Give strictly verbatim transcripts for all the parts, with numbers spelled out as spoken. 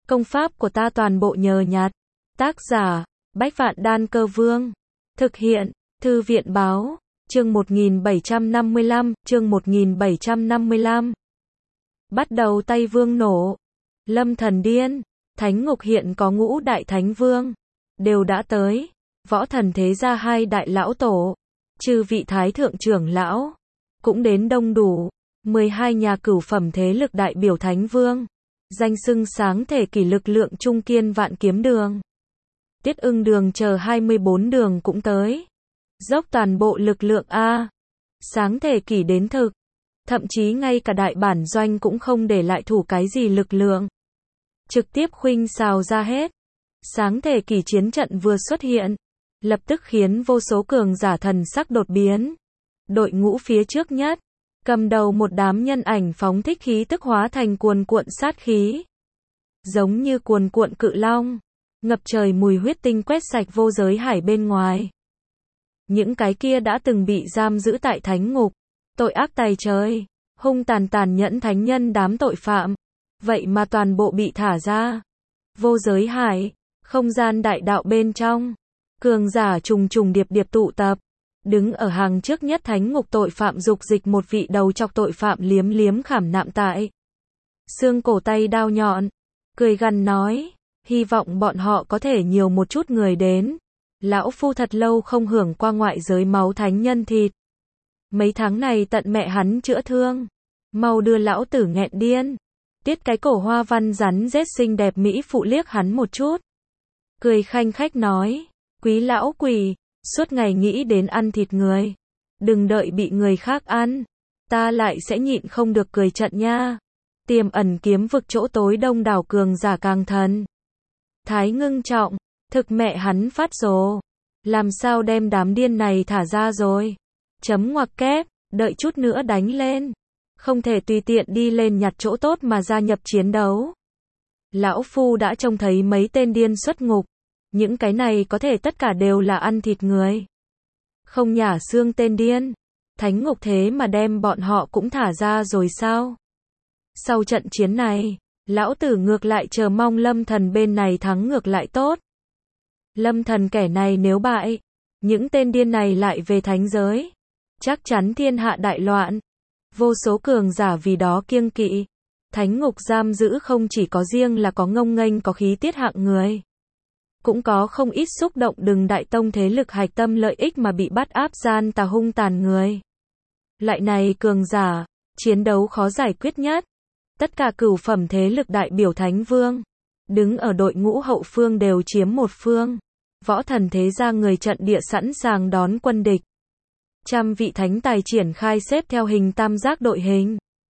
Công pháp của ta toàn bộ nhờ nhặt. Tác giả, Bách Vạn Đan Cơ Vương. Thực hiện, Thư viện Báo. Chương một nghìn bảy trăm năm mươi lăm, chương một nghìn bảy trăm năm mươi lăm. Bắt đầu Tây Vương nổ. Lâm Thần điên. Thánh ngục hiện có ngũ đại thánh vương. Đều đã tới. Võ thần thế gia hai đại lão tổ. Trừ vị thái thượng trưởng lão. Cũng đến đông đủ. mười hai nhà cửu phẩm thế lực đại biểu thánh vương. Danh xưng sáng thể kỷ lực lượng trung kiên vạn kiếm đường. Tiết ưng đường chờ hai mươi bốn đường cũng tới. Dốc toàn bộ lực lượng A. Sáng thể kỷ đến thực. Thậm chí ngay cả đại bản doanh cũng không để lại thủ cái gì lực lượng. Trực tiếp khuynh xào ra hết. Sáng thể kỷ chiến trận vừa xuất hiện. Lập tức khiến vô số cường giả thần sắc đột biến. Đội ngũ phía trước nhất. Cầm đầu một đám nhân ảnh phóng thích khí tức hóa thành cuồn cuộn sát khí. Giống như cuồn cuộn cự long. Ngập trời mùi huyết tinh quét sạch vô giới hải bên ngoài. Những cái kia đã từng bị giam giữ tại thánh ngục. Tội ác tày trời. Hung tàn tàn nhẫn thánh nhân đám tội phạm. Vậy mà toàn bộ bị thả ra. Vô giới hải. Không gian đại đạo bên trong. Cường giả trùng trùng điệp điệp tụ tập. Đứng ở hàng trước nhất thánh ngục tội phạm dục dịch một vị đầu chọc tội phạm liếm liếm khảm nạm tại. Xương cổ tay đao nhọn. Cười gằn nói. Hy vọng bọn họ có thể nhiều một chút người đến. Lão phu thật lâu không hưởng qua ngoại giới máu thánh nhân thịt. Mấy tháng này tận mẹ hắn chữa thương. Mau đưa lão tử nghẹn điên. Tiết cái cổ hoa văn rắn rết xinh đẹp mỹ phụ liếc hắn một chút. Cười khanh khách nói. Quý lão quỷ. Suốt ngày nghĩ đến ăn thịt người. Đừng đợi bị người khác ăn. Ta lại sẽ nhịn không được cười trận nha. Tiềm ẩn kiếm vực chỗ tối đông đảo cường giả càng thần. Thái ngưng trọng. Thực mẹ hắn phát rồ. Làm sao đem đám điên này thả ra rồi. Chấm ngoặc kép. Đợi chút nữa đánh lên. Không thể tùy tiện đi lên nhặt chỗ tốt mà gia nhập chiến đấu. Lão phu đã trông thấy mấy tên điên xuất ngục. Những cái này có thể tất cả đều là ăn thịt người. Không nhả xương tên điên. Thánh ngục thế mà đem bọn họ cũng thả ra rồi sao? Sau trận chiến này, lão tử ngược lại chờ mong Lâm Thần bên này thắng ngược lại tốt. Lâm Thần kẻ này nếu bại, những tên điên này lại về thánh giới. Chắc chắn thiên hạ đại loạn. Vô số cường giả vì đó kiêng kỵ. Thánh ngục giam giữ không chỉ có riêng là có ngông nghênh có khí tiết hạng người. Cũng có không ít xúc động đừng đại tông thế lực hạch tâm lợi ích mà bị bắt áp gian tà hung tàn người. Lại này cường giả, chiến đấu khó giải quyết nhất. Tất cả cửu phẩm thế lực đại biểu thánh vương. Đứng ở đội ngũ hậu phương đều chiếm một phương. Võ thần thế gia người trận địa sẵn sàng đón quân địch. Trăm vị thánh tài triển khai xếp theo hình tam giác đội hình.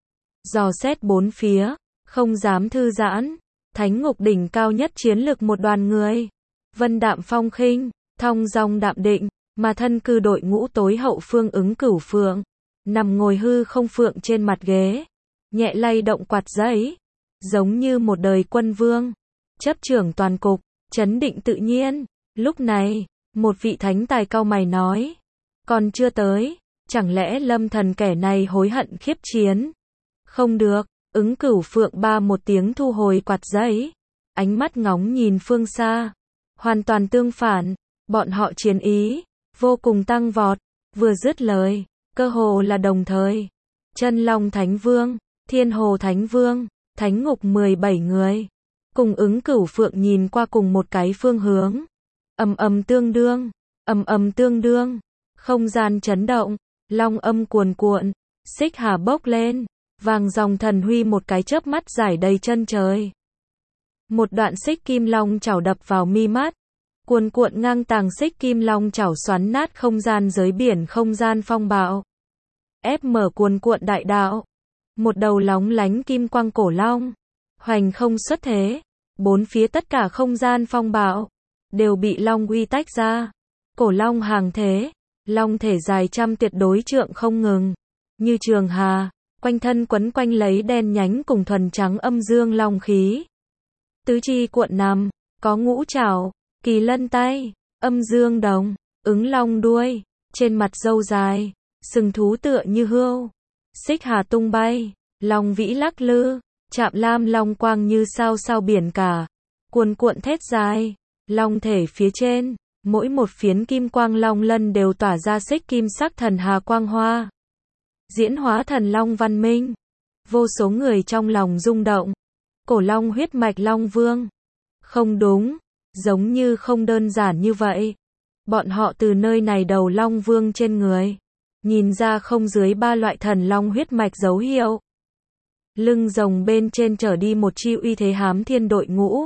Dò xét bốn phía, không dám thư giãn. Thánh ngục đỉnh cao nhất chiến lực một đoàn người. Vân đạm phong khinh, thong dong đạm định, mà thân cư đội ngũ tối hậu phương ứng cửu phượng. Nằm ngồi hư không phượng trên mặt ghế. Nhẹ lay động quạt giấy. Giống như một đời quân vương. Chấp trưởng toàn cục, chấn định tự nhiên. Lúc này, một vị thánh tài cau mày nói. Còn chưa tới, chẳng lẽ Lâm Thần kẻ này hối hận khiếp chiến? Không được, ứng cửu phượng ba một tiếng thu hồi quạt giấy. Ánh mắt ngóng nhìn phương xa. Hoàn toàn tương phản, bọn họ chiến ý, vô cùng tăng vọt, vừa dứt lời, cơ hồ là đồng thời. Chân Long Thánh Vương, Thiên Hồ Thánh Vương, Thánh Ngục mười bảy người, cùng ứng cửu phượng nhìn qua cùng một cái phương hướng. Ầm ầm tương đương, ầm ầm tương đương, không gian chấn động, long âm cuồn cuộn, xích hà bốc lên, vàng dòng thần huy một cái chớp mắt giải đầy chân trời. Một đoạn xích kim long chảo đập vào mi mắt. Cuồn cuộn ngang tàng xích kim long chảo xoắn nát không gian giới biển không gian phong bạo. Ép mở cuồn cuộn đại đạo. Một đầu lóng lánh kim quang cổ long. Hoành không xuất thế. Bốn phía tất cả không gian phong bạo. Đều bị long uy tách ra. Cổ long hàng thế. Long thể dài trăm tuyệt đối trượng không ngừng. Như trường hà. Quanh thân quấn quanh lấy đen nhánh cùng thuần trắng âm dương long khí. Tứ chi cuộn nằm, có ngũ trảo, kỳ lân tay, âm dương đồng, ứng long đuôi, trên mặt râu dài, sừng thú tựa như hươu, xích hà tung bay, long vĩ lắc lư, Chạm lam long quang như sao sao biển cả, cuồn cuộn thét dài, long thể phía trên, mỗi một phiến kim quang long lân đều tỏa ra xích kim sắc thần hà quang hoa. Diễn hóa thần long văn minh, vô số người trong lòng rung động. Cổ long huyết mạch Long Vương. Không đúng, giống như không đơn giản như vậy. Bọn họ từ nơi này đầu Long Vương trên người, nhìn ra không dưới ba loại thần long huyết mạch dấu hiệu. Lưng rồng bên trên trở đi một chi uy thế hám thiên đội ngũ.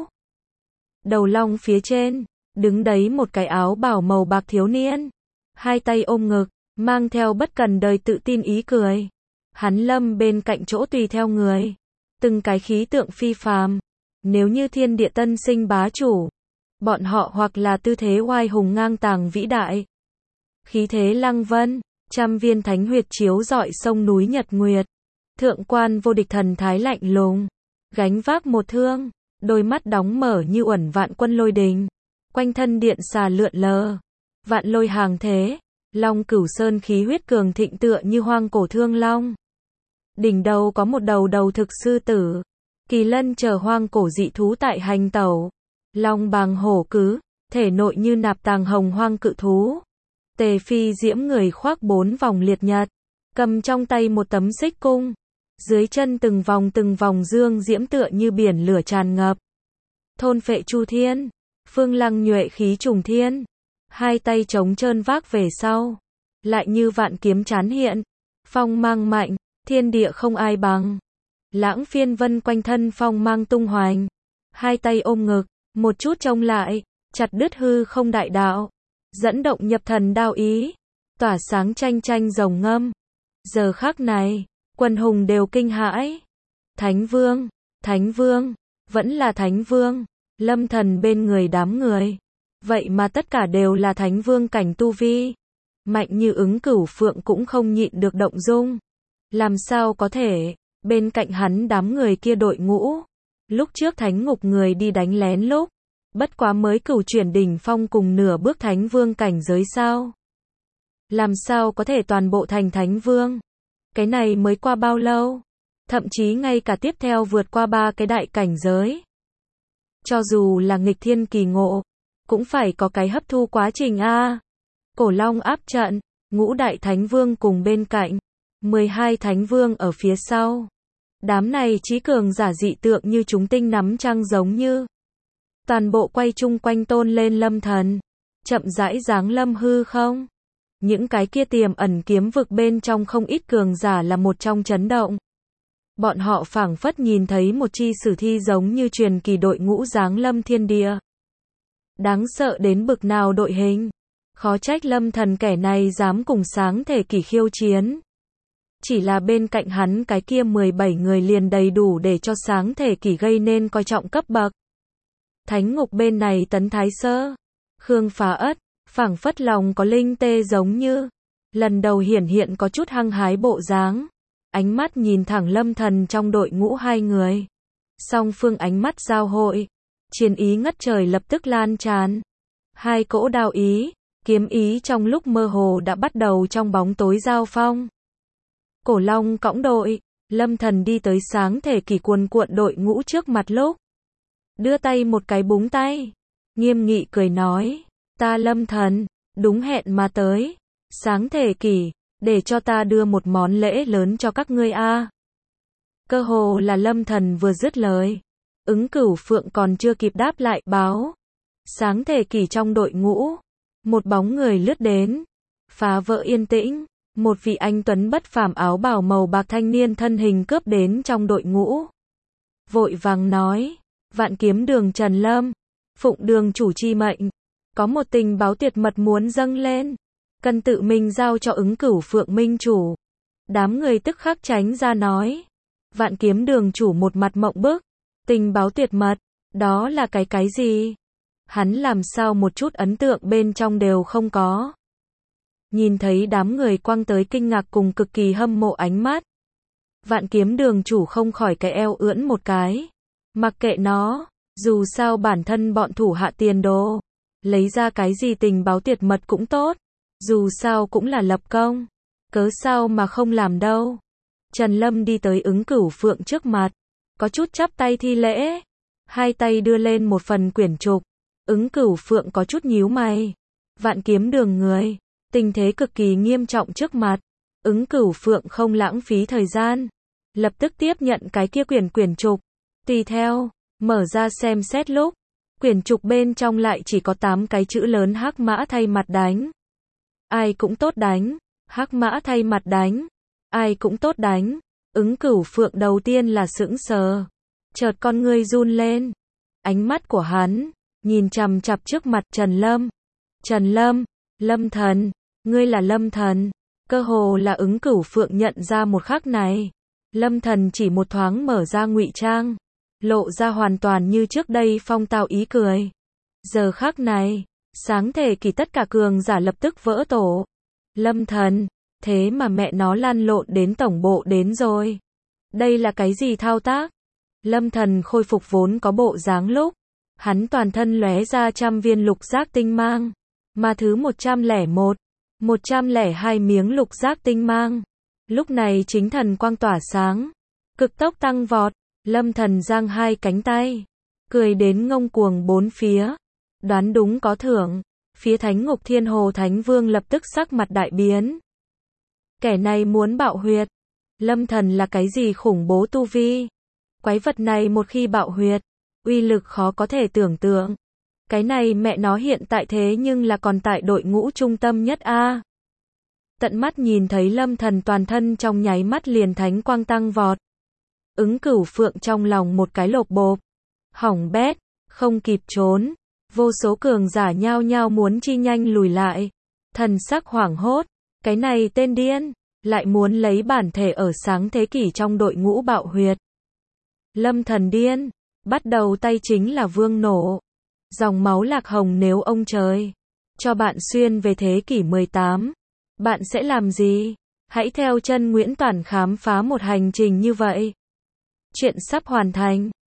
Đầu long phía trên, đứng đấy một cái áo bào màu bạc thiếu niên, hai tay ôm ngực, mang theo bất cần đời tự tin ý cười. Hắn lâm bên cạnh chỗ tùy theo người, từng cái khí tượng phi phàm. Nếu như thiên địa tân sinh bá chủ, bọn họ hoặc là tư thế oai hùng ngang tàng vĩ đại, khí thế lăng vân, trăm viên thánh huyệt chiếu rọi sông núi nhật nguyệt. Thượng quan vô địch thần thái lạnh lùng, gánh vác một thương, đôi mắt đóng mở như uẩn vạn quân lôi đình, quanh thân điện xà lượn lờ, vạn lôi hàng thế, long cửu sơn khí huyết cường thịnh tựa như hoang cổ thương long. Đỉnh đầu có một đầu đầu thực sư tử, kỳ lân chờ hoang cổ dị thú tại hành tẩu, long bàng hổ cứ, thể nội như nạp tàng hồng hoang cự thú. Tề phi diễm người khoác bốn vòng liệt nhật, cầm trong tay một tấm xích cung, dưới chân từng vòng từng vòng dương diễm tựa như biển lửa tràn ngập. Thôn phệ chu thiên, phương lăng nhuệ khí trùng thiên, hai tay trống trơn vác về sau, lại như vạn kiếm chán hiện, phong mang mạnh, thiên địa không ai bằng. Lãng phiên vân quanh thân phong mang tung hoành, hai tay ôm ngực, một chút trông lại, chặt đứt hư không đại đạo, dẫn động nhập thần đao ý, tỏa sáng tranh tranh rồng ngâm. Giờ khắc này, quần hùng đều kinh hãi. Thánh Vương, Thánh Vương, vẫn là Thánh Vương. Lâm Thần bên người đám người, vậy mà tất cả đều là Thánh Vương cảnh tu vi. Mạnh như Ứng Cửu Phượng cũng không nhịn được động dung. Làm sao có thể, bên cạnh hắn đám người kia đội ngũ, lúc trước Thánh Ngục người đi đánh lén lúc, bất quá mới cửu chuyển đỉnh phong cùng nửa bước Thánh Vương cảnh giới sao? Làm sao có thể toàn bộ thành Thánh Vương? Cái này mới qua bao lâu? Thậm chí ngay cả tiếp theo vượt qua ba cái đại cảnh giới. Cho dù là nghịch thiên kỳ ngộ, cũng phải có cái hấp thu quá trình a. Cổ Long áp trận, ngũ đại Thánh Vương cùng bên cạnh, mười hai Thánh Vương ở phía sau. Đám này trí cường giả dị tượng như chúng tinh nắm trăng giống như. Toàn bộ quay chung quanh tôn lên Lâm Thần, chậm rãi giáng lâm hư không. Những cái kia tiềm ẩn kiếm vực bên trong không ít cường giả là một trong chấn động. Bọn họ phảng phất nhìn thấy một chi sử thi giống như truyền kỳ đội ngũ giáng lâm thiên địa. Đáng sợ đến bực nào đội hình. Khó trách Lâm Thần kẻ này dám cùng sáng thể kỷ khiêu chiến. Chỉ là bên cạnh hắn cái kia mười bảy người liền đầy đủ để cho sáng thể kỷ gây nên coi trọng cấp bậc. Thánh Ngục bên này Tấn Thái Sơ, Khương Phá Ất, phảng phất lòng có linh tê giống như lần đầu hiển hiện có chút hăng hái bộ dáng, ánh mắt nhìn thẳng Lâm Thần trong đội ngũ hai người. Song phương ánh mắt giao hội, chiến ý ngất trời lập tức lan tràn. Hai cỗ đao ý, kiếm ý trong lúc mơ hồ đã bắt đầu trong bóng tối giao phong. Cổ Long cõng đội, Lâm Thần đi tới sáng thể kỷ cuồn cuộn đội ngũ trước mặt lúc, đưa tay một cái búng tay, nghiêm nghị cười nói, ta Lâm Thần, đúng hẹn mà tới, sáng thể kỷ, để cho ta đưa một món lễ lớn cho các ngươi a. Cơ hồ là Lâm Thần vừa dứt lời, Ứng Cửu Phượng còn chưa kịp đáp lại báo. Sáng thể kỷ trong đội ngũ, một bóng người lướt đến, phá vỡ yên tĩnh, một vị anh tuấn bất phàm áo bào màu bạc thanh niên thân hình cướp đến trong đội ngũ. Vội vàng nói, Vạn Kiếm Đường Trần Lâm, phụng đường chủ chi mệnh, có một tình báo tuyệt mật muốn dâng lên, cần tự mình giao cho Ứng Cửu Phượng minh chủ. Đám người tức khắc tránh ra nói. Vạn Kiếm Đường chủ một mặt mộng bức, tình báo tuyệt mật, đó là cái cái gì? Hắn làm sao một chút ấn tượng bên trong đều không có. Nhìn thấy đám người quăng tới kinh ngạc cùng cực kỳ hâm mộ ánh mắt, Vạn Kiếm Đường chủ không khỏi cái eo ưỡn một cái. Mặc kệ nó, dù sao bản thân bọn thủ hạ tiền đồ, lấy ra cái gì tình báo tuyệt mật cũng tốt, dù sao cũng là lập công, cớ sao mà không làm đâu. Trần Lâm đi tới Ứng Cửu Phượng trước mặt, có chút chắp tay thi lễ. Hai tay đưa lên một phần quyển trục. Ứng Cửu Phượng có chút nhíu mày. Vạn Kiếm Đường người, tình thế cực kỳ nghiêm trọng trước mặt. Ứng Cửu Phượng không lãng phí thời gian, lập tức tiếp nhận cái kia quyển quyển trục. Tùy theo, mở ra xem xét lúc, quyển trục bên trong lại chỉ có tám cái chữ lớn hắc mã thay mặt đánh. Ai cũng tốt đánh, hắc mã thay mặt đánh, ai cũng tốt đánh. Ứng Cửu Phượng đầu tiên là sững sờ, chợt con ngươi run lên. Ánh mắt của hắn nhìn chằm chằm trước mặt Trần Lâm. Trần Lâm, Lâm Thần, ngươi là Lâm Thần. Cơ hồ là Ứng Cửu Phượng nhận ra một khắc này. Lâm Thần chỉ một thoáng mở ra ngụy trang, lộ ra hoàn toàn như trước đây phong tao ý cười. Giờ khắc này, sáng thể kỳ tất cả cường giả lập tức vỡ tổ. Lâm Thần, thế mà mẹ nó lăn lộn đến tổng bộ đến rồi. Đây là cái gì thao tác? Lâm Thần khôi phục vốn có bộ dáng lúc, hắn toàn thân lóe ra trăm viên lục giác tinh mang, mà thứ một trăm lẻ một, một trăm lẻ hai miếng lục giác tinh mang. Lúc này chính thần quang tỏa sáng, cực tốc tăng vọt. Lâm Thần giang hai cánh tay, cười đến ngông cuồng bốn phía. Đoán đúng có thưởng. Phía Thánh Ngục Thiên Hồ Thánh Vương lập tức sắc mặt đại biến. Kẻ này muốn bạo huyệt. Lâm Thần là cái gì khủng bố tu vi? Quái vật này một khi bạo huyệt, uy lực khó có thể tưởng tượng. Cái này mẹ nó hiện tại thế nhưng là còn tại đội ngũ trung tâm nhất a. Tận mắt nhìn thấy Lâm Thần toàn thân trong nháy mắt liền thánh quang tăng vọt. Ứng Cửu Phượng trong lòng một cái lộp bộp. Hỏng bét, không kịp trốn. Vô số cường giả nhao nhao muốn chi nhanh lùi lại. Thần sắc hoảng hốt. Cái này tên điên, lại muốn lấy bản thể ở sáng thế kỷ trong đội ngũ bạo huyệt. Lâm Thần điên, bắt đầu tay chính là vương nổ. Dòng máu lạc hồng nếu ông trời cho bạn xuyên về thế kỷ mười tám, bạn sẽ làm gì? Hãy theo chân Nguyễn Toản khám phá một hành trình như vậy. Chuyện sắp hoàn thành.